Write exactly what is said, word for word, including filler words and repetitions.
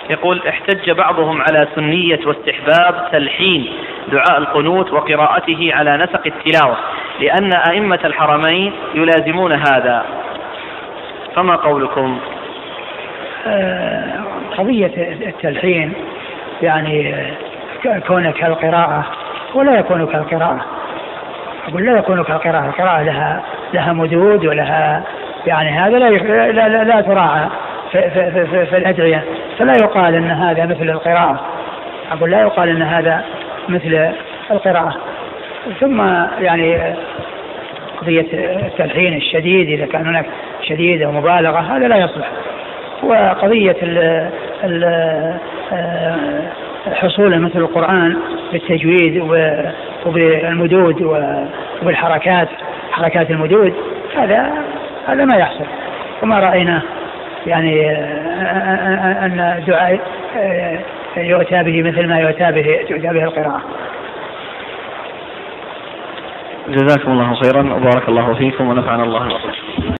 يقول: احتج بعضهم على سنية واستحباب تلحين دعاء القنوت وقراءته على نسق التلاوة لأن أئمة الحرمين يلازمون هذا، فما قولكم؟ قضية التلحين يعني كونك كالقراءة ولا يكون كالقراءة، أقول لا يكون كالقراءة، القراءة لها لها مدود ولها يعني هذا لا لا لا, لا تراعى في, في, في, في الأدعية، فلا يقال أن هذا مثل القراءة، أقول لا يقال أن هذا مثل القراءة. ثم يعني قضية التلحين الشديد إذا كان هناك شديد أو مبالغة هذا لا يصلح. وقضية حصول مثل القرآن بالتجويد وبالمدود وبالحركات حركات المدود هذا هذا ما يحصل، وما رأينا يعني أن الدعاء يؤتى به مثل ما يؤتى به تؤتى به القراءة. جزاكم الله خيرا وبارك الله فيكم ونفعنا الله بكم.